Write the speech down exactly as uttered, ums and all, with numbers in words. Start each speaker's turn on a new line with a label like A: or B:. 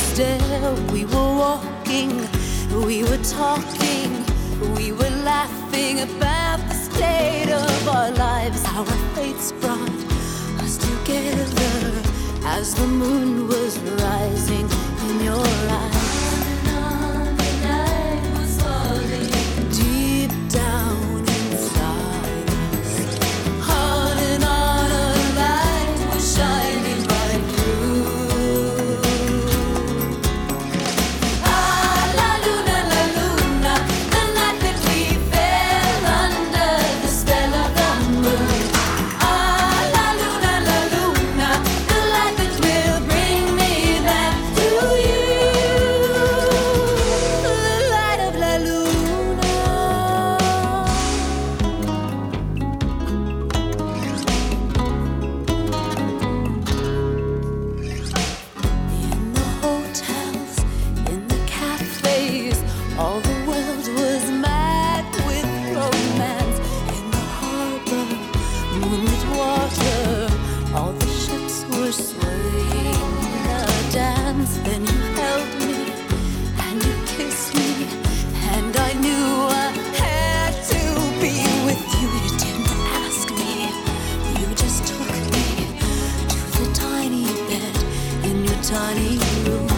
A: stair. We were walking, we were talking, we were laughing about the state of our lives, how our fates brought us together as the moon was rising in your eyes. All the world was mad with romance. In the harbor, moonlit water, all the ships were swaying in a dance. Then you held me and you kissed me, and I knew I had to be with you. You didn't ask me, you just took me to the tiny bed in your tiny room.